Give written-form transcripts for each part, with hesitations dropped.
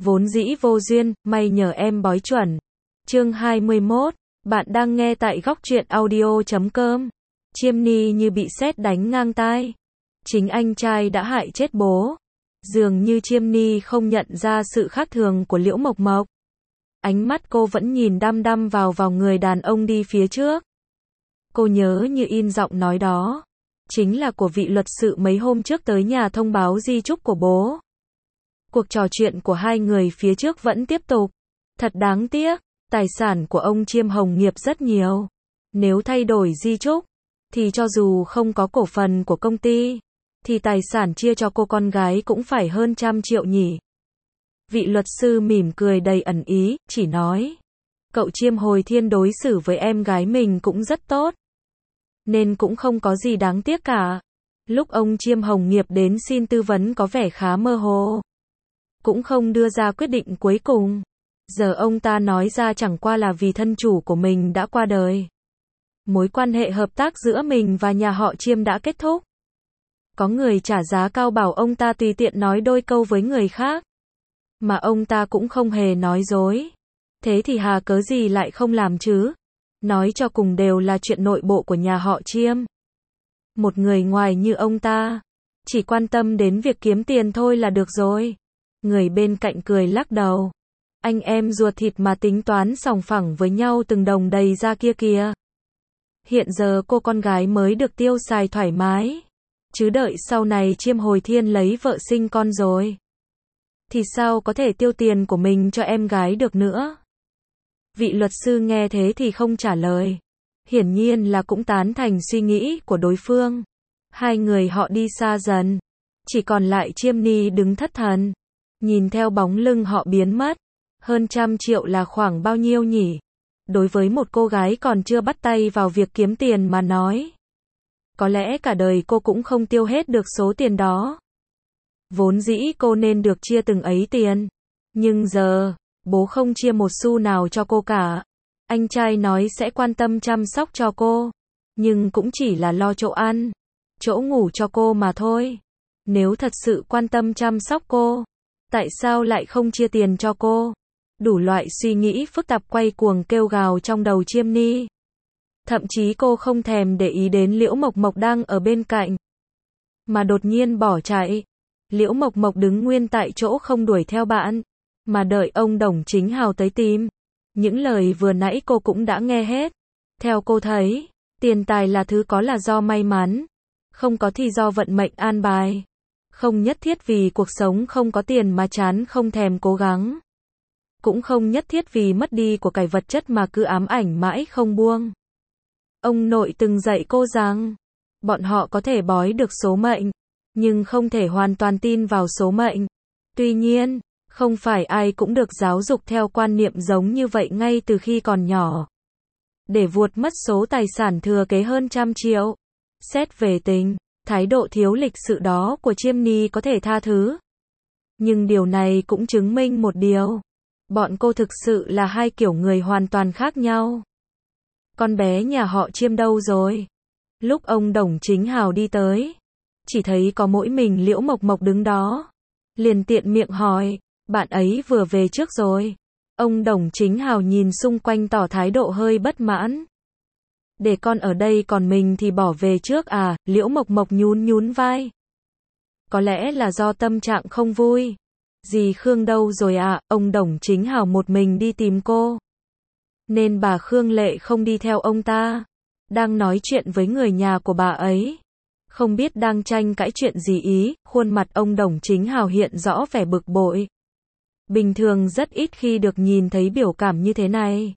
Vốn dĩ vô duyên, may nhờ em bói chuẩn. Chương 21, bạn đang nghe tại góc truyện audio.com. Chiêm Ni như bị sét đánh ngang tai. Chính anh trai đã hại chết bố. Dường như Chiêm Ni không nhận ra sự khác thường của Liễu Mộc Mộc. Ánh mắt cô vẫn nhìn đăm đăm vào người đàn ông đi phía trước. Cô nhớ như in giọng nói đó chính là của vị luật sư mấy hôm trước tới nhà thông báo di chúc của bố. Cuộc trò chuyện của hai người phía trước vẫn tiếp tục. Thật đáng tiếc, tài sản của ông Chiêm Hồng Nghiệp rất nhiều. Nếu thay đổi di chúc, thì cho dù không có cổ phần của công ty, thì tài sản chia cho cô con gái cũng phải hơn 100 triệu nhỉ. Vị luật sư mỉm cười đầy ẩn ý, chỉ nói. Cậu Chiêm hồi thiên đối xử với em gái mình cũng rất tốt. Nên cũng không có gì đáng tiếc cả. Lúc ông Chiêm Hồng Nghiệp đến xin tư vấn có vẻ khá mơ hồ. Cũng không đưa ra quyết định cuối cùng. Giờ ông ta nói ra chẳng qua là vì thân chủ của mình đã qua đời. Mối quan hệ hợp tác giữa mình và nhà họ Chiêm đã kết thúc. Có người trả giá cao bảo ông ta tùy tiện nói đôi câu với người khác. Mà ông ta cũng không hề nói dối. Thế thì hà cớ gì lại không làm chứ? Nói cho cùng đều là chuyện nội bộ của nhà họ Chiêm. Một người ngoài như ông ta, chỉ quan tâm đến việc kiếm tiền thôi là được rồi. Người bên cạnh cười lắc đầu. Anh em ruột thịt mà tính toán sòng phẳng với nhau từng đồng đầy ra kia kìa. Hiện giờ cô con gái mới được tiêu xài thoải mái. Chứ đợi sau này Chiêm hồi thiên lấy vợ sinh con rồi, thì sao có thể tiêu tiền của mình cho em gái được nữa? Vị luật sư nghe thế thì không trả lời. Hiển nhiên là cũng tán thành suy nghĩ của đối phương. Hai người họ đi xa dần. Chỉ còn lại Chiêm Ni đứng thất thần. Nhìn theo bóng lưng họ biến mất. Hơn 100 triệu là khoảng bao nhiêu nhỉ? Đối với một cô gái còn chưa bắt tay vào việc kiếm tiền mà nói. Có lẽ cả đời cô cũng không tiêu hết được số tiền đó. Vốn dĩ cô nên được chia từng ấy tiền. Nhưng giờ, bố không chia một xu nào cho cô cả. Anh trai nói sẽ quan tâm chăm sóc cho cô. Nhưng cũng chỉ là lo chỗ ăn, chỗ ngủ cho cô mà thôi. Nếu thật sự quan tâm chăm sóc cô, tại sao lại không chia tiền cho cô? Đủ loại suy nghĩ phức tạp quay cuồng kêu gào trong đầu Chiêm Ni. Thậm chí cô không thèm để ý đến Liễu Mộc Mộc đang ở bên cạnh, mà đột nhiên bỏ chạy. Liễu Mộc Mộc đứng nguyên tại chỗ không đuổi theo bạn, mà đợi ông Đồng Chính Hào tới tìm. Những lời vừa nãy cô cũng đã nghe hết. Theo cô thấy, tiền tài là thứ có là do may mắn, không có thì do vận mệnh an bài. Không nhất thiết vì cuộc sống không có tiền mà chán không thèm cố gắng. Cũng không nhất thiết vì mất đi của cải vật chất mà cứ ám ảnh mãi không buông. Ông nội từng dạy cô rằng, bọn họ có thể bói được số mệnh, nhưng không thể hoàn toàn tin vào số mệnh. Tuy nhiên, không phải ai cũng được giáo dục theo quan niệm giống như vậy ngay từ khi còn nhỏ. Để vuột mất số tài sản thừa kế hơn 100 triệu. Xét về tình, thái độ thiếu lịch sự đó của Chiêm Ni có thể tha thứ. Nhưng điều này cũng chứng minh một điều. Bọn cô thực sự là hai kiểu người hoàn toàn khác nhau. Con bé nhà họ Chiêm đâu rồi? Lúc ông Đồng Chính Hào đi tới, chỉ thấy có mỗi mình Liễu Mộc Mộc đứng đó. Liền tiện miệng hỏi, bạn ấy vừa về trước rồi. Ông Đồng Chính Hào nhìn xung quanh tỏ thái độ hơi bất mãn. Để con ở đây còn mình thì bỏ về trước à? Liễu Mộc Mộc nhún vai. Có lẽ là do tâm trạng không vui. Dì Khương đâu rồi ạ? Ông Đồng Chính Hào một mình đi tìm cô, nên bà Khương Lệ không đi theo ông ta. Đang nói chuyện với người nhà của bà ấy. Không biết đang tranh cãi chuyện gì ý. Khuôn mặt ông Đồng Chính Hào hiện rõ vẻ bực bội. Bình thường rất ít khi được nhìn thấy biểu cảm như thế này.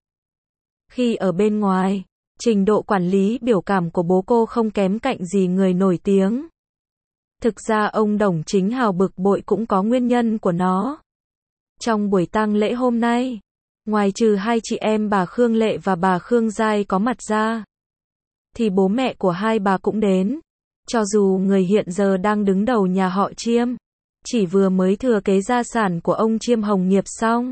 Khi ở bên ngoài, trình độ quản lý biểu cảm của bố cô không kém cạnh gì người nổi tiếng. Thực ra ông Đồng Chính Hào bực bội cũng có nguyên nhân của nó. Trong buổi tang lễ hôm nay, ngoài trừ hai chị em bà Khương Lệ và bà Khương Giai có mặt ra, thì bố mẹ của hai bà cũng đến. Cho dù người hiện giờ đang đứng đầu nhà họ Chiêm, chỉ vừa mới thừa kế gia sản của ông Chiêm Hồng Nghiệp xong,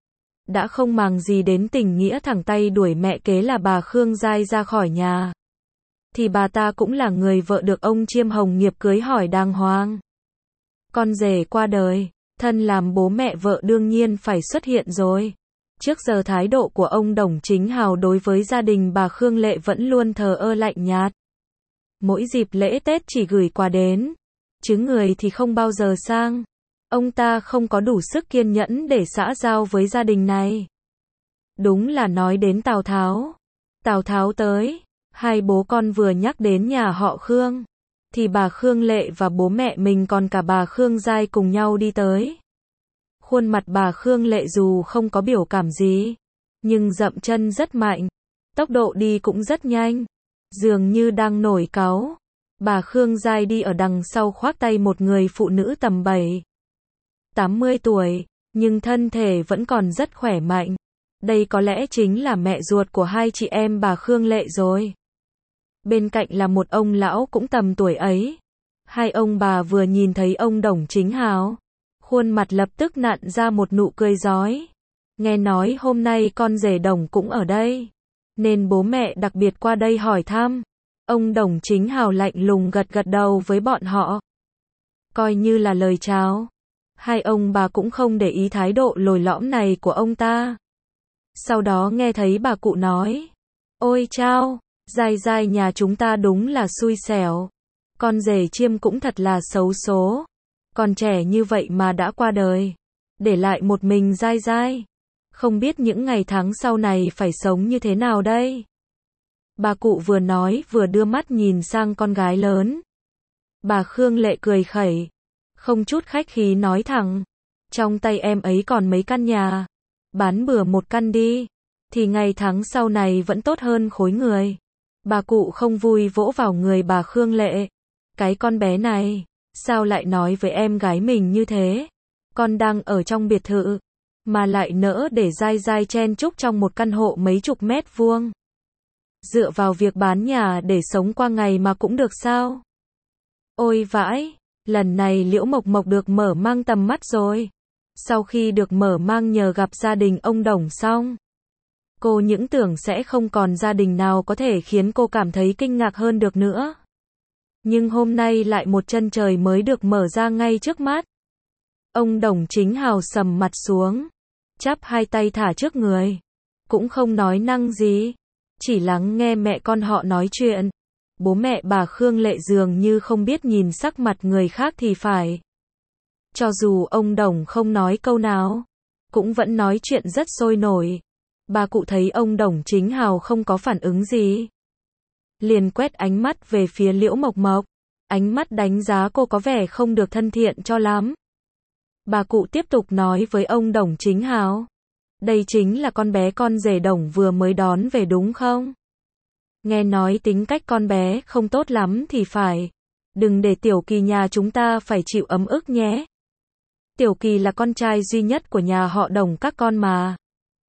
đã không màng gì đến tình nghĩa thẳng tay đuổi mẹ kế là bà Khương Giai ra khỏi nhà. Thì bà ta cũng là người vợ được ông Chiêm Hồng Nghiệp cưới hỏi đàng hoàng. Con rể qua đời, Thân làm bố mẹ vợ đương nhiên phải xuất hiện rồi. Trước giờ thái độ của ông Đồng Chính Hào đối với gia đình bà Khương Lệ vẫn luôn thờ ơ lạnh nhạt. Mỗi dịp lễ Tết chỉ gửi quà đến, chứ người thì không bao giờ sang. Ông ta không có đủ sức kiên nhẫn để xã giao với gia đình này. Đúng là nói đến Tào Tháo. Tào Tháo tới, hai bố con vừa nhắc đến nhà họ Khương, thì bà Khương Lệ và bố mẹ mình còn cả bà Khương Giai cùng nhau đi tới. Khuôn mặt bà Khương Lệ dù không có biểu cảm gì, nhưng dậm chân rất mạnh, tốc độ đi cũng rất nhanh, dường như đang nổi cáu. Bà Khương Giai đi ở đằng sau khoác tay một người phụ nữ tầm 80 tuổi, nhưng thân thể vẫn còn rất khỏe mạnh. Đây có lẽ chính là mẹ ruột của hai chị em bà Khương Lệ rồi. Bên cạnh là một ông lão cũng tầm tuổi ấy. Hai ông bà vừa nhìn thấy ông Đồng Chính Hào, khuôn mặt lập tức nặn ra một nụ cười rói. Nghe nói hôm nay con rể Đồng cũng ở đây, nên bố mẹ đặc biệt qua đây hỏi thăm. Ông Đồng Chính Hào lạnh lùng gật gật đầu với bọn họ, coi như là lời chào. Hai ông bà cũng không để ý thái độ lồi lõm này của ông ta. Sau đó nghe thấy bà cụ nói: "Ôi chao, Giai Giai nhà chúng ta đúng là xui xẻo. Con rể Chiêm cũng thật là xấu số. Còn trẻ như vậy mà đã qua đời, để lại một mình Giai Giai. Không biết những ngày tháng sau này phải sống như thế nào đây." Bà cụ vừa nói vừa đưa mắt nhìn sang con gái lớn. Bà Khương Lệ cười khẩy, không chút khách khí nói thẳng: "Trong tay em ấy còn mấy căn nhà, bán bừa một căn đi, thì ngày tháng sau này vẫn tốt hơn khối người." Bà cụ không vui vỗ vào người bà Khương Lệ. "Cái con bé này, sao lại nói với em gái mình như thế? Con đang ở trong biệt thự, mà lại nỡ để Giai Giai chen chúc trong một căn hộ mấy chục mét vuông. Dựa vào việc bán nhà để sống qua ngày mà cũng được sao?" Ôi vãi, lần này Liễu Mộc Mộc được mở mang tầm mắt rồi. Sau khi được mở mang nhờ gặp gia đình ông Đồng xong, cô những tưởng sẽ không còn gia đình nào có thể khiến cô cảm thấy kinh ngạc hơn được nữa. Nhưng hôm nay lại một chân trời mới được mở ra ngay trước mắt. Ông Đồng Chính Hào sầm mặt xuống, chắp hai tay thả trước người, cũng không nói năng gì, chỉ lắng nghe mẹ con họ nói chuyện. Bố mẹ bà Khương Lệ dường như không biết nhìn sắc mặt người khác thì phải. Cho dù ông Đồng không nói câu nào, cũng vẫn nói chuyện rất sôi nổi. Bà cụ thấy ông Đồng Chính Hào không có phản ứng gì, liền quét ánh mắt về phía Liễu Mộc Mộc. Ánh mắt đánh giá cô có vẻ không được thân thiện cho lắm. Bà cụ tiếp tục nói với ông Đồng Chính Hào: "Đây chính là con bé con rể Đồng vừa mới đón về đúng không? Nghe nói tính cách con bé không tốt lắm thì phải. Đừng để Tiểu Kỳ nhà chúng ta phải chịu ấm ức nhé. Tiểu Kỳ là con trai duy nhất của nhà họ Đồng các con mà."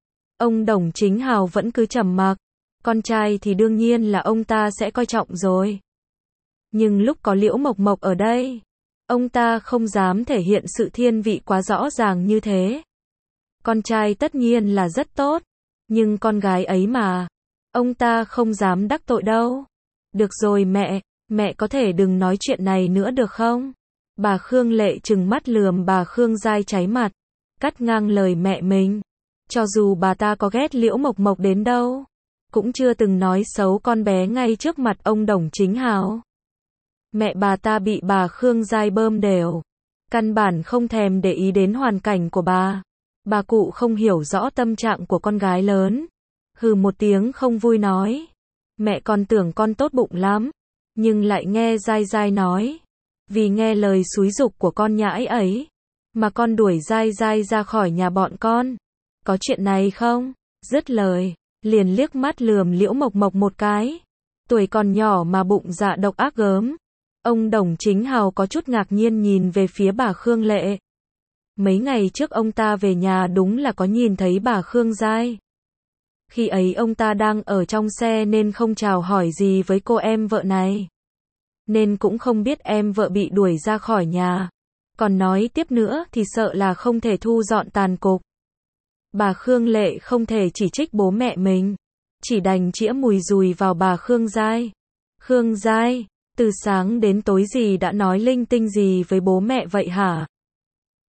Ông Đồng Chính Hào vẫn cứ trầm mặc. Con trai thì đương nhiên là ông ta sẽ coi trọng rồi. Nhưng lúc có Liễu Mộc Mộc ở đây, ông ta không dám thể hiện sự thiên vị quá rõ ràng như thế. Con trai tất nhiên là rất tốt, nhưng con gái ấy mà, ông ta không dám đắc tội đâu. "Được rồi mẹ có thể đừng nói chuyện này nữa được không?" Bà Khương Lệ trừng mắt lườm bà Khương Giai cháy mặt, cắt ngang lời mẹ mình. Cho dù bà ta có ghét Liễu Mộc Mộc đến đâu, cũng chưa từng nói xấu con bé ngay trước mặt ông Đồng Chính Hào. Mẹ bà ta bị bà Khương Giai bơm đều, căn bản không thèm để ý đến hoàn cảnh của bà. Bà cụ không hiểu rõ tâm trạng của con gái lớn, hừ một tiếng không vui nói: "Mẹ còn tưởng con tốt bụng lắm, nhưng lại nghe Giai Giai nói, vì nghe lời xúi giục của con nhãi ấy, mà con đuổi Giai Giai ra khỏi nhà bọn con. Có chuyện này không?" Dứt lời, liền liếc mắt lườm Liễu Mộc Mộc một cái. Tuổi còn nhỏ mà bụng dạ độc ác gớm. Ông Đồng Chính Hào có chút ngạc nhiên nhìn về phía bà Khương Lệ. Mấy ngày trước ông ta về nhà đúng là có nhìn thấy bà Khương Giai. Khi ấy ông ta đang ở trong xe nên không chào hỏi gì với cô em vợ này, nên cũng không biết em vợ bị đuổi ra khỏi nhà. Còn nói tiếp nữa thì sợ là không thể thu dọn tàn cục. Bà Khương Lệ không thể chỉ trích bố mẹ mình, chỉ đành chĩa mùi dùi vào bà Khương Giai. "Khương Giai, từ sáng đến tối gì đã nói linh tinh gì với bố mẹ vậy hả?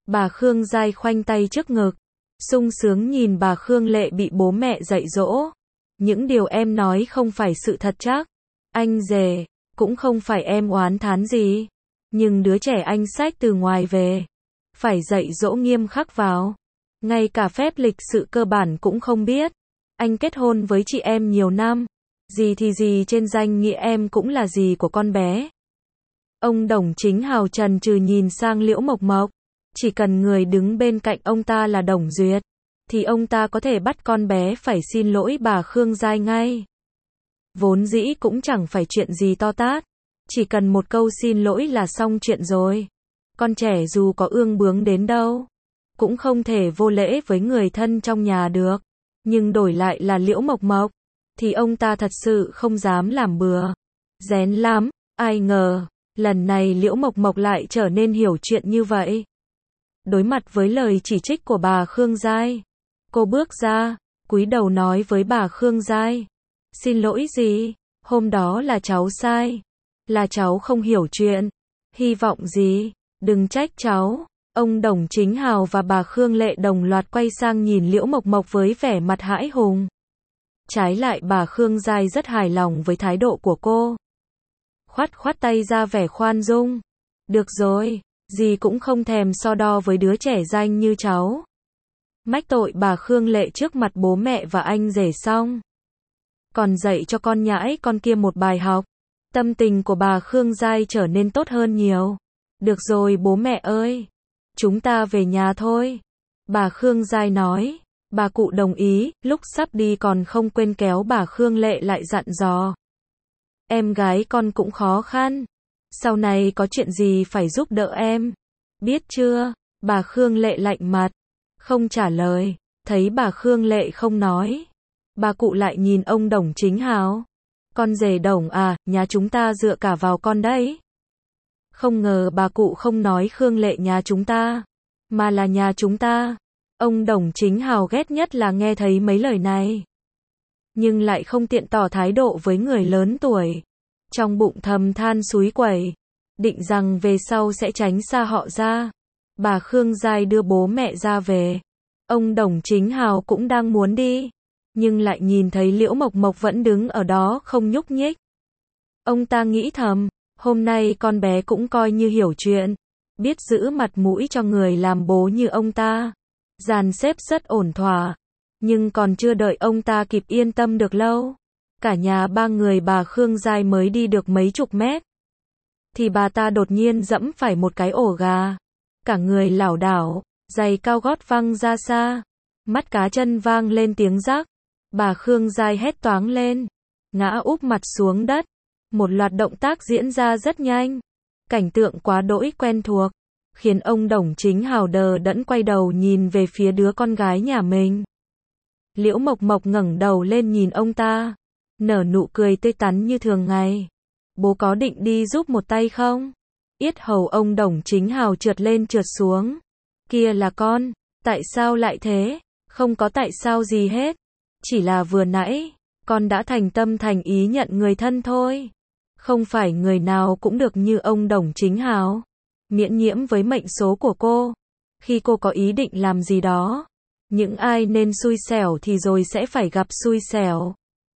Bà Khương Giai khoanh tay trước ngực, sung sướng nhìn bà Khương Lệ bị bố mẹ dạy dỗ. Những điều em nói không phải sự thật chắc. Anh rể, cũng không phải em oán thán gì. Nhưng đứa trẻ anh xách từ ngoài về, phải dạy dỗ nghiêm khắc vào. Ngay cả phép lịch sự cơ bản cũng không biết. Anh kết hôn với chị em nhiều năm. Gì thì gì trên danh nghĩa em cũng là dì của con bé. Ông Đồng Chính Hào chần chừ nhìn sang Liễu Mộc Mộc. Chỉ cần người đứng bên cạnh ông ta là Đồng Duyệt, thì ông ta có thể bắt con bé phải xin lỗi bà Khương Giai ngay. Vốn dĩ cũng chẳng phải chuyện gì to tát. Chỉ cần một câu xin lỗi là xong chuyện rồi. Con trẻ dù có ương bướng đến đâu, cũng không thể vô lễ với người thân trong nhà được. Nhưng đổi lại là Liễu Mộc Mộc, thì ông ta thật sự không dám làm bừa. Rén lắm, ai ngờ, lần này Liễu Mộc Mộc lại trở nên hiểu chuyện như vậy. Đối mặt với lời chỉ trích của bà Khương Giai, cô bước ra, cúi đầu nói với bà Khương Giai. Xin lỗi gì, hôm đó là cháu sai. Là cháu không hiểu chuyện. Hy vọng gì, đừng trách cháu. Ông Đồng Chính Hào và bà Khương Lệ đồng loạt quay sang nhìn Liễu Mộc Mộc với vẻ mặt hãi hùng. Trái lại bà Khương Giai rất hài lòng với thái độ của cô. Khoát khoát tay ra vẻ khoan dung. Được rồi, dì cũng không thèm so đo với đứa trẻ danh như cháu. Mách tội bà Khương Lệ trước mặt bố mẹ và anh rể xong, còn dạy cho con nhãi con kia một bài học. Tâm tình của bà Khương Giai trở nên tốt hơn nhiều. Được rồi bố mẹ ơi, chúng ta về nhà thôi. Bà Khương Giai nói. Bà cụ đồng ý, lúc sắp đi còn không quên kéo bà Khương Lệ lại dặn dò. Em gái con cũng khó khăn. Sau này có chuyện gì phải giúp đỡ em. Biết chưa? Bà Khương Lệ lạnh mặt, không trả lời. Thấy bà Khương Lệ không nói, bà cụ lại nhìn ông Đồng Chính Hào. Con rể Đồng à, nhà chúng ta dựa cả vào con đấy. Không ngờ bà cụ không nói Khương Lệ nhà chúng ta, mà là nhà chúng ta. Ông Đồng Chính Hào ghét nhất là nghe thấy mấy lời này, nhưng lại không tiện tỏ thái độ với người lớn tuổi. Trong bụng thầm than xúi quẩy, định rằng về sau sẽ tránh xa họ ra. Bà Khương Giai đưa bố mẹ ra về. Ông Đồng Chính Hào cũng đang muốn đi, nhưng lại nhìn thấy Liễu Mộc Mộc vẫn đứng ở đó không nhúc nhích. Ông ta nghĩ thầm, hôm nay con bé cũng coi như hiểu chuyện, biết giữ mặt mũi cho người làm bố như ông ta. Dàn xếp rất ổn thỏa, nhưng còn chưa đợi ông ta kịp yên tâm được lâu. Cả nhà ba người bà Khương Giai mới đi được mấy chục mét, thì bà ta đột nhiên giẫm phải một cái ổ gà. Cả người lảo đảo, giày cao gót văng ra xa. Mắt cá chân vang lên tiếng rắc. Bà Khương Giai hét toáng lên, ngã úp mặt xuống đất. Một loạt động tác diễn ra rất nhanh. Cảnh tượng quá đỗi quen thuộc, khiến ông Đồng Chính Hào đờ đẫn quay đầu nhìn về phía đứa con gái nhà mình. Liễu Mộc Mộc ngẩng đầu lên nhìn ông ta, nở nụ cười tươi tắn như thường ngày. Bố có định đi giúp một tay không? Yết hầu ông Đồng Chính Hào trượt lên trượt xuống. Kia là con, tại sao lại thế? Không có tại sao gì hết. Chỉ là vừa nãy, con đã thành tâm thành ý nhận người thân thôi. Không phải người nào cũng được như ông Đồng Chính Hào. Miễn nhiễm với mệnh số của cô. Khi cô có ý định làm gì đó, những ai nên xui xẻo thì rồi sẽ phải gặp xui xẻo.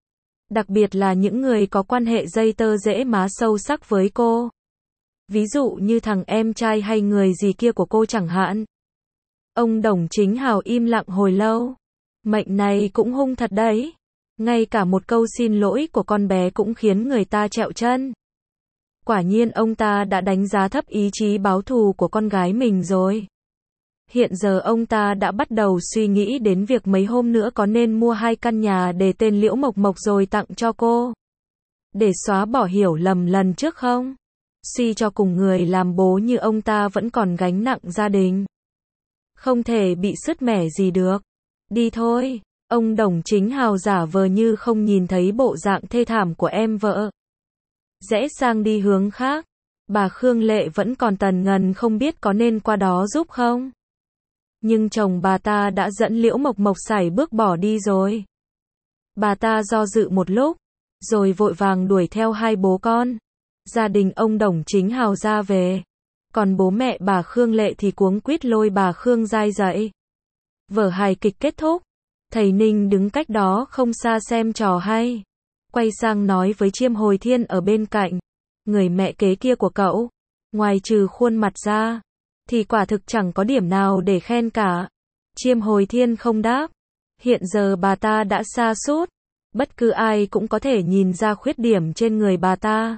Đặc biệt là những người có quan hệ dây tơ rễ má sâu sắc với cô. Ví dụ như thằng em trai hay người gì kia của cô chẳng hạn. Ông Đồng Chính Hào im lặng hồi lâu. Mệnh này cũng hung thật đấy. Ngay cả một câu xin lỗi của con bé cũng khiến người ta trẹo chân. Quả nhiên ông ta đã đánh giá thấp ý chí báo thù của con gái mình rồi. Hiện giờ ông ta đã bắt đầu suy nghĩ đến việc mấy hôm nữa có nên mua 2 căn nhà để tên Liễu Mộc Mộc rồi tặng cho cô, để xóa bỏ hiểu lầm lần trước không? Suy cho cùng người làm bố như ông ta vẫn còn gánh nặng gia đình. Không thể bị sứt mẻ gì được. Đi thôi. Ông Đồng Chính Hào giả vờ như không nhìn thấy bộ dạng thê thảm của em vợ. Rẽ sang đi hướng khác. Bà Khương Lệ vẫn còn tần ngần không biết có nên qua đó giúp không. Nhưng chồng bà ta đã dẫn Liễu Mộc Mộc sải bước bỏ đi rồi. Bà ta do dự một lúc, rồi vội vàng đuổi theo 2 bố con. Gia đình ông Đồng Chính Hào ra về. Còn bố mẹ bà Khương Lệ thì cuống quýt lôi bà Khương Giai dậy. Vở hài kịch kết thúc, thầy Ninh đứng cách đó không xa xem trò hay. Quay sang nói với Chiêm Hồi Thiên ở bên cạnh, người mẹ kế kia của cậu, ngoài trừ khuôn mặt ra, thì quả thực chẳng có điểm nào để khen cả. Chiêm Hồi Thiên không đáp. Hiện giờ bà ta đã sa sút, bất cứ ai cũng có thể nhìn ra khuyết điểm trên người bà ta.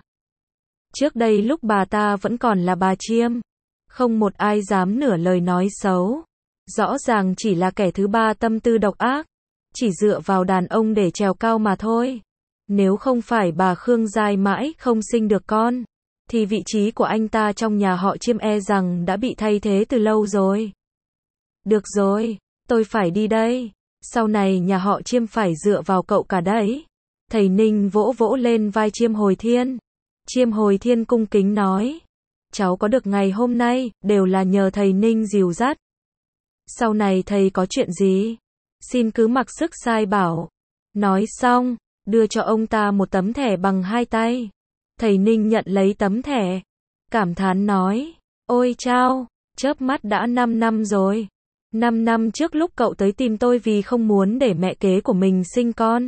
Trước đây lúc bà ta vẫn còn là bà Chiêm, không một ai dám nửa lời nói xấu. Rõ ràng chỉ là kẻ thứ ba tâm tư độc ác, chỉ dựa vào đàn ông để trèo cao mà thôi. Nếu không phải bà Khương Giai mãi không sinh được con, thì vị trí của anh ta trong nhà họ Chiêm e rằng đã bị thay thế từ lâu rồi. Được rồi, tôi phải đi đây. Sau này nhà họ Chiêm phải dựa vào cậu cả đấy. Thầy Ninh vỗ vỗ lên vai Chiêm Hồi Thiên. Chiêm Hồi Thiên cung kính nói, cháu có được ngày hôm nay, đều là nhờ thầy Ninh dìu dắt. Sau này thầy có chuyện gì, xin cứ mặc sức sai bảo. Nói xong, đưa cho ông ta một tấm thẻ bằng 2 tay. Thầy Ninh nhận lấy tấm thẻ, cảm thán nói, ôi chao, chớp mắt đã 5 năm rồi. 5 năm trước lúc cậu tới tìm tôi vì không muốn để mẹ kế của mình sinh con,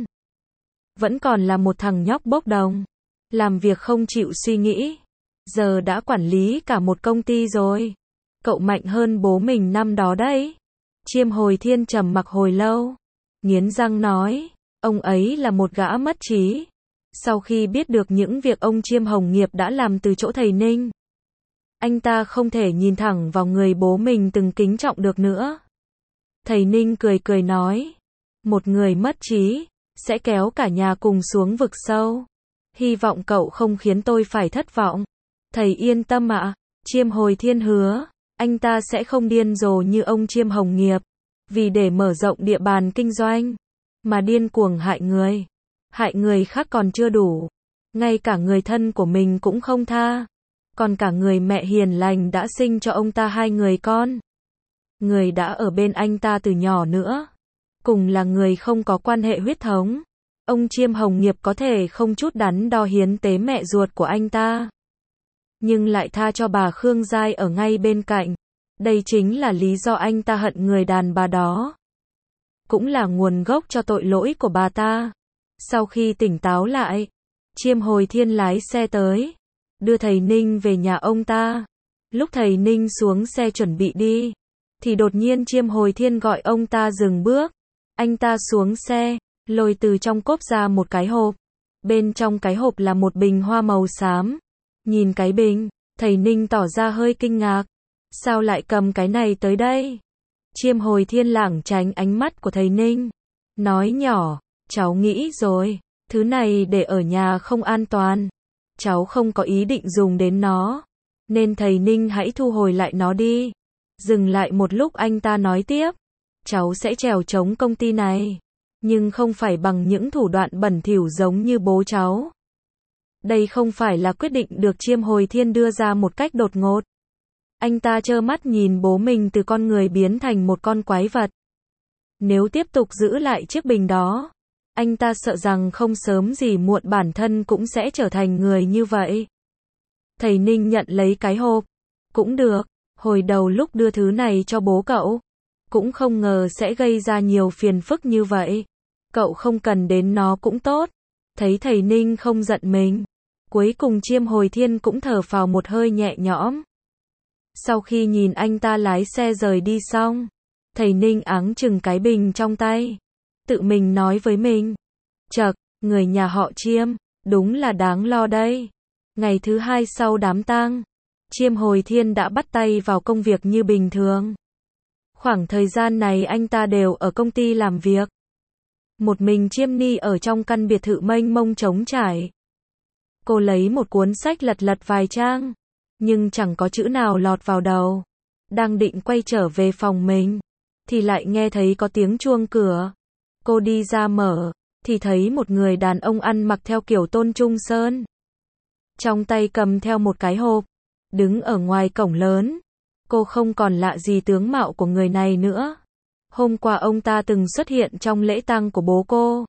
vẫn còn là một thằng nhóc bốc đồng, làm việc không chịu suy nghĩ. Giờ đã quản lý cả một công ty rồi. Cậu mạnh hơn bố mình năm đó đấy. Chiêm Hồi Thiên trầm mặc hồi lâu, nghiến răng nói, ông ấy là một gã mất trí. Sau khi biết được những việc ông Chiêm Hồng Nghiệp đã làm từ chỗ thầy Ninh, anh ta không thể nhìn thẳng vào người bố mình từng kính trọng được nữa. Thầy Ninh cười cười nói, một người mất trí, sẽ kéo cả nhà cùng xuống vực sâu. Hy vọng cậu không khiến tôi phải thất vọng. Thầy yên tâm ạ. Chiêm Hồi Thiên hứa, anh ta sẽ không điên rồ như ông Chiêm Hồng Nghiệp, vì để mở rộng địa bàn kinh doanh, mà điên cuồng hại người. Hại người khác còn chưa đủ, ngay cả người thân của mình cũng không tha. Còn cả người mẹ hiền lành đã sinh cho ông ta 2 người con. Người đã ở bên anh ta từ nhỏ nữa, cùng là người không có quan hệ huyết thống. Ông Chiêm Hồng Nghiệp có thể không chút đắn đo hiến tế mẹ ruột của anh ta, nhưng lại tha cho bà Khương Giai ở ngay bên cạnh. Đây chính là lý do anh ta hận người đàn bà đó, cũng là nguồn gốc cho tội lỗi của bà ta. Sau khi tỉnh táo lại, Chiêm Hồi Thiên lái xe tới, đưa thầy Ninh về nhà ông ta. Lúc thầy Ninh xuống xe chuẩn bị đi, thì đột nhiên Chiêm Hồi Thiên gọi ông ta dừng bước. Anh ta xuống xe, lôi từ trong cốp ra một cái hộp. Bên trong cái hộp là một bình hoa màu xám. Nhìn cái bình, thầy Ninh tỏ ra hơi kinh ngạc. Sao lại cầm cái này tới đây? Chiêm Hồi Thiên lảng tránh ánh mắt của thầy Ninh, nói nhỏ, cháu nghĩ rồi, thứ này để ở nhà không an toàn. Cháu không có ý định dùng đến nó, nên thầy Ninh hãy thu hồi lại nó đi. Dừng lại một lúc anh ta nói tiếp, cháu sẽ trèo chống công ty này, nhưng không phải bằng những thủ đoạn bẩn thỉu giống như bố cháu. Đây không phải là quyết định được Chiêm Hồi Thiên đưa ra một cách đột ngột. Anh ta trơ mắt nhìn bố mình từ con người biến thành một con quái vật. Nếu tiếp tục giữ lại chiếc bình đó, anh ta sợ rằng không sớm gì muộn bản thân cũng sẽ trở thành người như vậy. Thầy Ninh nhận lấy cái hộp. Cũng được, hồi đầu lúc đưa thứ này cho bố cậu, cũng không ngờ sẽ gây ra nhiều phiền phức như vậy. Cậu không cần đến nó cũng tốt. Thấy thầy Ninh không giận mình, cuối cùng Chiêm Hồi Thiên cũng thở phào một hơi nhẹ nhõm. Sau khi nhìn anh ta lái xe rời đi xong, thầy Ninh áng chừng cái bình trong tay, tự mình nói với mình, chậc, người nhà họ Chiêm, đúng là đáng lo đây. Ngày thứ 2 sau đám tang, Chiêm Hồi Thiên đã bắt tay vào công việc như bình thường. Khoảng thời gian này anh ta đều ở công ty làm việc. Một mình Chiêm Ni ở trong căn biệt thự mênh mông trống trải. Cô lấy một cuốn sách lật lật vài trang, nhưng chẳng có chữ nào lọt vào đầu. Đang định quay trở về phòng mình, thì lại nghe thấy có tiếng chuông cửa. Cô đi ra mở, thì thấy một người đàn ông ăn mặc theo kiểu Tôn Trung Sơn, trong tay cầm theo một cái hộp, đứng ở ngoài cổng lớn. Cô không còn lạ gì tướng mạo của người này nữa. Hôm qua ông ta từng xuất hiện trong lễ tang của bố cô.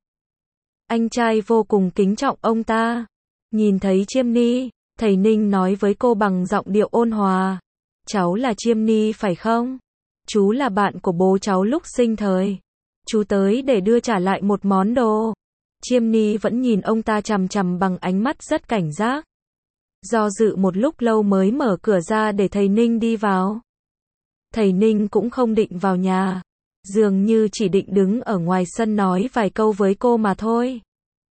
Anh trai vô cùng kính trọng ông ta. Nhìn thấy Chiêm Ni, thầy Ninh nói với cô bằng giọng điệu ôn hòa, cháu là Chiêm Ni phải không? Chú là bạn của bố cháu lúc sinh thời. Chú tới để đưa trả lại một món đồ. Chiêm Ni vẫn nhìn ông ta chằm chằm bằng ánh mắt rất cảnh giác. Do dự một lúc lâu mới mở cửa ra để thầy Ninh đi vào. Thầy Ninh cũng không định vào nhà. Dường như chỉ định đứng ở ngoài sân nói vài câu với cô mà thôi.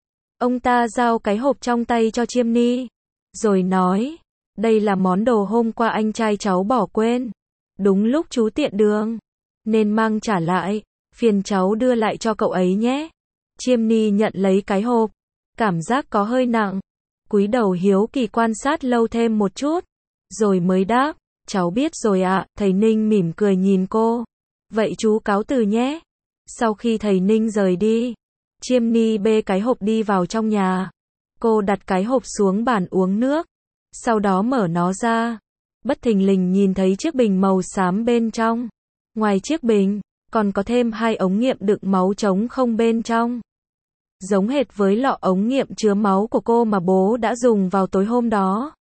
Ông ta giao cái hộp trong tay cho Chiêm Ni. Rồi nói, đây là món đồ hôm qua anh trai cháu bỏ quên. Đúng lúc chú tiện đường. Nên mang trả lại. Phiền cháu đưa lại cho cậu ấy nhé. Chiêm Ni nhận lấy cái hộp. Cảm giác có hơi nặng. Cúi đầu hiếu kỳ quan sát lâu thêm một chút. Rồi mới đáp, cháu biết rồi ạ. Thầy Ninh mỉm cười nhìn cô. Vậy chú cáo từ nhé. Sau khi thầy Ninh rời đi, Chiêm Ni bê cái hộp đi vào trong nhà. Cô đặt cái hộp xuống bàn uống nước. Sau đó mở nó ra. Bất thình lình nhìn thấy chiếc bình màu xám bên trong. Ngoài chiếc bình, còn có thêm 2 ống nghiệm đựng máu trống không bên trong. Giống hệt với lọ ống nghiệm chứa máu của cô mà bố đã dùng vào tối hôm đó.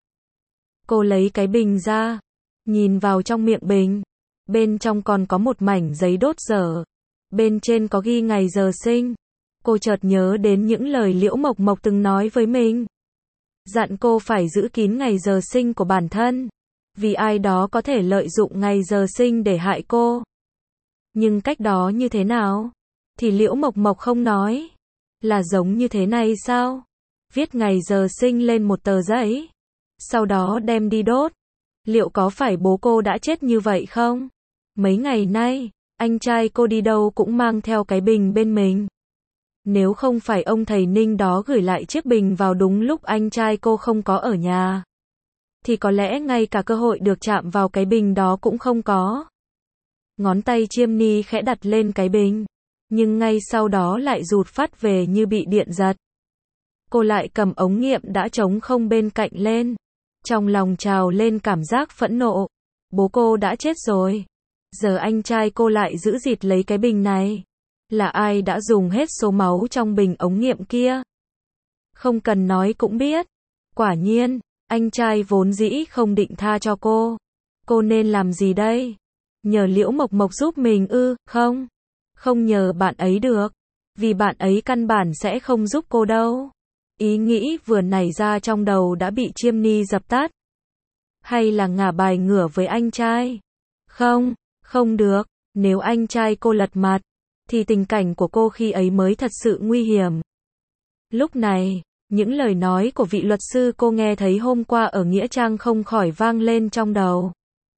Cô lấy cái bình ra, nhìn vào trong miệng bình. Bên trong còn có một mảnh giấy đốt dở. Bên trên có ghi ngày giờ sinh. Cô chợt nhớ đến những lời Liễu Mộc Mộc từng nói với mình. Dặn cô phải giữ kín ngày giờ sinh của bản thân. Vì ai đó có thể lợi dụng ngày giờ sinh để hại cô. Nhưng cách đó như thế nào? Thì Liễu Mộc Mộc không nói. Là giống như thế này sao? Viết ngày giờ sinh lên một tờ giấy. Sau đó đem đi đốt. Liệu có phải bố cô đã chết như vậy không? Mấy ngày nay, anh trai cô đi đâu cũng mang theo cái bình bên mình. Nếu không phải ông thầy Ninh đó gửi lại chiếc bình vào đúng lúc anh trai cô không có ở nhà, thì có lẽ ngay cả cơ hội được chạm vào cái bình đó cũng không có. Ngón tay Chiêm Ni khẽ đặt lên cái bình, nhưng ngay sau đó lại rụt phát về như bị điện giật. Cô lại cầm ống nghiệm đã trống không bên cạnh lên. Trong lòng trào lên cảm giác phẫn nộ. Bố cô đã chết rồi. Giờ anh trai cô lại giữ dịt lấy cái bình này. Là ai đã dùng hết số máu trong bình ống nghiệm kia? Không cần nói cũng biết. Quả nhiên, anh trai vốn dĩ không định tha cho cô. Cô nên làm gì đây? Nhờ Liễu Mộc Mộc giúp mình ư? Không. Không nhờ bạn ấy được. Vì bạn ấy căn bản sẽ không giúp cô đâu. Ý nghĩ vừa nảy ra trong đầu đã bị Chiêm Ni dập tắt. Hay là ngả bài ngửa với anh trai? Không, không được. Nếu anh trai cô lật mặt, thì tình cảnh của cô khi ấy mới thật sự nguy hiểm. Lúc này, những lời nói của vị luật sư cô nghe thấy hôm qua ở Nghĩa Trang không khỏi vang lên trong đầu.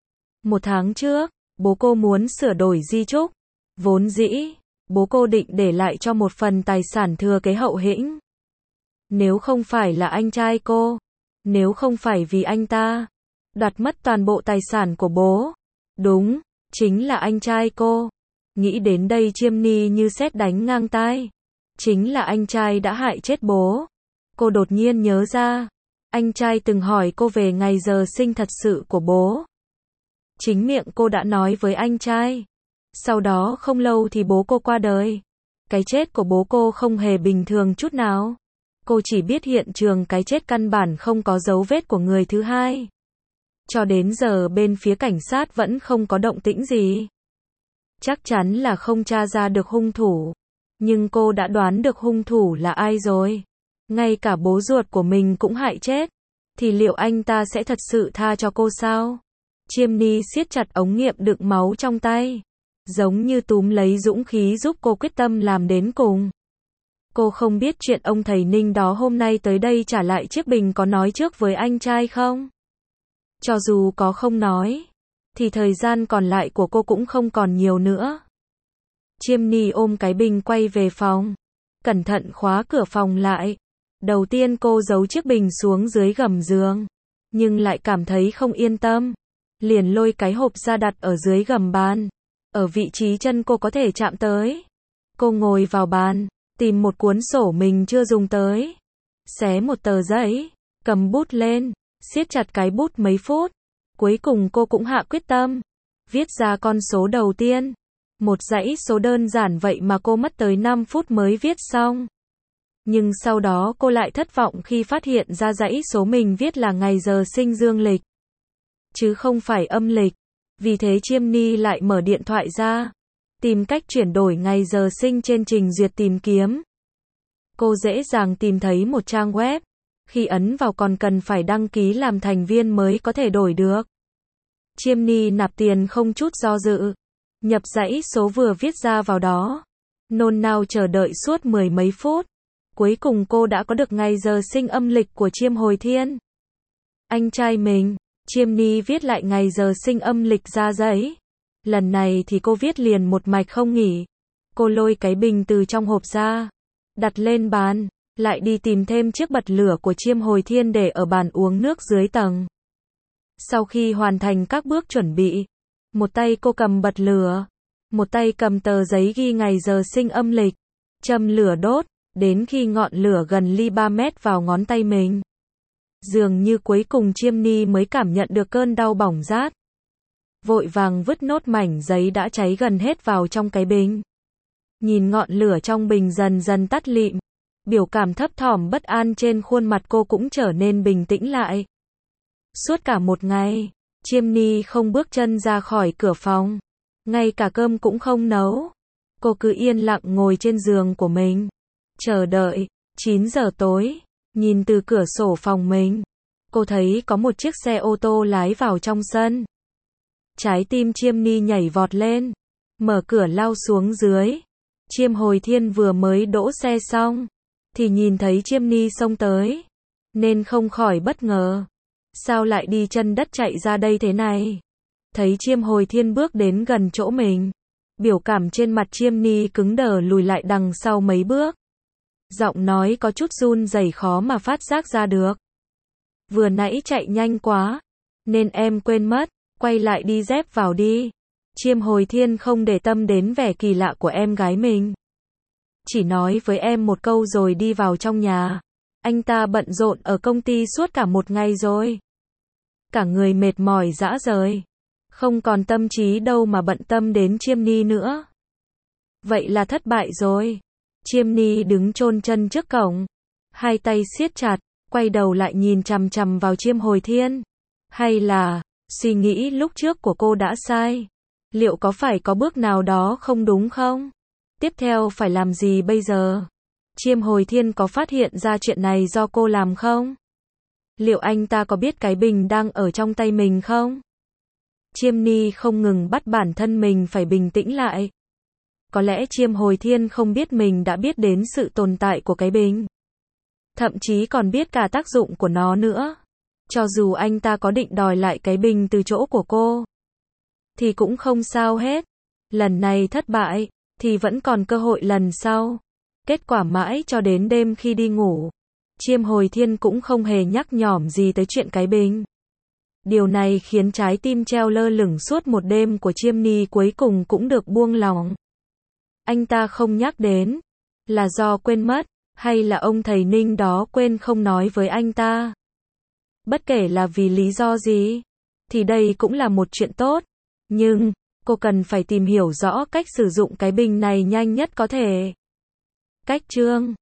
1 tháng trước, bố cô muốn sửa đổi di chúc. Vốn dĩ, bố cô định để lại cho một phần tài sản thừa kế hậu hĩnh. Nếu không phải là anh trai cô, nếu không phải vì anh ta đoạt mất toàn bộ tài sản của bố, đúng, chính là anh trai cô. Nghĩ đến đây Chiêm Ni như sét đánh ngang tai. Chính là anh trai đã hại chết bố. Cô đột nhiên nhớ ra, anh trai từng hỏi cô về ngày giờ sinh thật sự của bố. Chính miệng cô đã nói với anh trai. Sau đó không lâu thì bố cô qua đời. Cái chết của bố cô không hề bình thường chút nào. Cô chỉ biết hiện trường cái chết căn bản không có dấu vết của người thứ hai. Cho đến giờ bên phía cảnh sát vẫn không có động tĩnh gì. Chắc chắn là không tra ra được hung thủ. Nhưng cô đã đoán được hung thủ là ai rồi. Ngay cả bố ruột của mình cũng hại chết. Thì liệu anh ta sẽ thật sự tha cho cô sao? Chiêm Ni siết chặt ống nghiệm đựng máu trong tay. Giống như túm lấy dũng khí giúp cô quyết tâm làm đến cùng. Cô không biết chuyện ông thầy Ninh đó hôm nay tới đây trả lại chiếc bình có nói trước với anh trai không? Cho dù có không nói, thì thời gian còn lại của cô cũng không còn nhiều nữa. Chiêm Ni ôm cái bình quay về phòng. Cẩn thận khóa cửa phòng lại. Đầu tiên cô giấu chiếc bình xuống dưới gầm giường. Nhưng lại cảm thấy không yên tâm. Liền lôi cái hộp ra đặt ở dưới gầm bàn. Ở vị trí chân cô có thể chạm tới. Cô ngồi vào bàn, tìm một cuốn sổ mình chưa dùng tới. Xé một tờ giấy, cầm bút lên, siết chặt cái bút mấy phút. Cuối cùng cô cũng hạ quyết tâm. Viết ra con số đầu tiên. Một dãy số đơn giản vậy mà cô mất tới 5 phút mới viết xong. Nhưng sau đó cô lại thất vọng khi phát hiện ra dãy số mình viết là ngày giờ sinh dương lịch. chứ không phải âm lịch. Vì thế Chiêm Ni lại mở điện thoại ra, tìm cách chuyển đổi ngày giờ sinh trên trình duyệt tìm kiếm. Cô dễ dàng tìm thấy một trang web, khi ấn vào còn cần phải đăng ký làm thành viên mới có thể đổi được. Chiêm Ni nạp tiền không chút do dự, nhập dãy số vừa viết ra vào đó, nôn nao chờ đợi suốt 10 mấy phút. Cuối cùng cô đã có được ngày giờ sinh âm lịch của Chiêm Hồi Thiên. Anh trai mình. Chiêm Ni viết lại ngày giờ sinh âm lịch ra giấy. Lần này thì cô viết liền một mạch không nghỉ. Cô lôi cái bình từ trong hộp ra, đặt lên bàn, lại đi tìm thêm chiếc bật lửa của Chiêm Hồi Thiên để ở bàn uống nước dưới tầng. Sau khi hoàn thành các bước chuẩn bị, một tay cô cầm bật lửa, một tay cầm tờ giấy ghi ngày giờ sinh âm lịch, châm lửa đốt, đến khi ngọn lửa gần ly 3 mét vào ngón tay mình. Dường như cuối cùng Chiêm Ni mới cảm nhận được cơn đau bỏng rát. Vội vàng vứt nốt mảnh giấy đã cháy gần hết vào trong cái bình. Nhìn ngọn lửa trong bình dần dần tắt lịm, biểu cảm thấp thỏm bất an trên khuôn mặt cô cũng trở nên bình tĩnh lại. Suốt cả một ngày, Chiêm Ni không bước chân ra khỏi cửa phòng, ngay cả cơm cũng không nấu. Cô cứ yên lặng ngồi trên giường của mình, chờ đợi. 9 giờ tối, nhìn từ cửa sổ phòng mình, cô thấy có một chiếc xe ô tô lái vào trong sân. Trái tim Chiêm Ni nhảy vọt lên, mở cửa lao xuống dưới. Chiêm Hồi Thiên vừa mới đỗ xe xong, thì nhìn thấy Chiêm Ni xông tới, nên không khỏi bất ngờ. Sao lại đi chân đất chạy ra đây thế này? Thấy Chiêm Hồi Thiên bước đến gần chỗ mình, biểu cảm trên mặt Chiêm Ni cứng đờ lùi lại đằng sau mấy bước. Giọng nói có chút run rẩy khó mà phát giác ra được. Vừa nãy chạy nhanh quá, nên em quên mất, quay lại đi dép vào đi. Chiêm Hồi Thiên không để tâm đến vẻ kỳ lạ của em gái mình. Chỉ nói với em một câu rồi đi vào trong nhà. Anh ta bận rộn ở công ty suốt cả một ngày rồi. Cả người mệt mỏi rã rời. Không còn tâm trí đâu mà bận tâm đến Chiêm Ni nữa. Vậy là thất bại rồi. Chiêm Ni đứng chôn chân trước cổng, hai tay siết chặt, quay đầu lại nhìn chằm chằm vào Chiêm Hồi Thiên. Hay là, suy nghĩ lúc trước của cô đã sai? Liệu có phải có bước nào đó không đúng không? Tiếp theo phải làm gì bây giờ? Chiêm Hồi Thiên có phát hiện ra chuyện này do cô làm không? Liệu anh ta có biết cái bình đang ở trong tay mình không? Chiêm Ni không ngừng bắt bản thân mình phải bình tĩnh lại. Có lẽ Chiêm Hồi Thiên không biết mình đã biết đến sự tồn tại của cái bình. Thậm chí còn biết cả tác dụng của nó nữa. Cho dù anh ta có định đòi lại cái bình từ chỗ của cô, thì cũng không sao hết. Lần này thất bại, thì vẫn còn cơ hội lần sau. Kết quả mãi cho đến đêm khi đi ngủ, Chiêm Hồi Thiên cũng không hề nhắc nhỏm gì tới chuyện cái bình. Điều này khiến trái tim treo lơ lửng suốt một đêm của Chiêm Ni cuối cùng cũng được buông lỏng. Anh ta không nhắc đến, là do quên mất, hay là ông thầy Ninh đó quên không nói với anh ta. Bất kể là vì lý do gì, thì đây cũng là một chuyện tốt. Nhưng, cô cần phải tìm hiểu rõ cách sử dụng cái bình này nhanh nhất có thể. Cách chương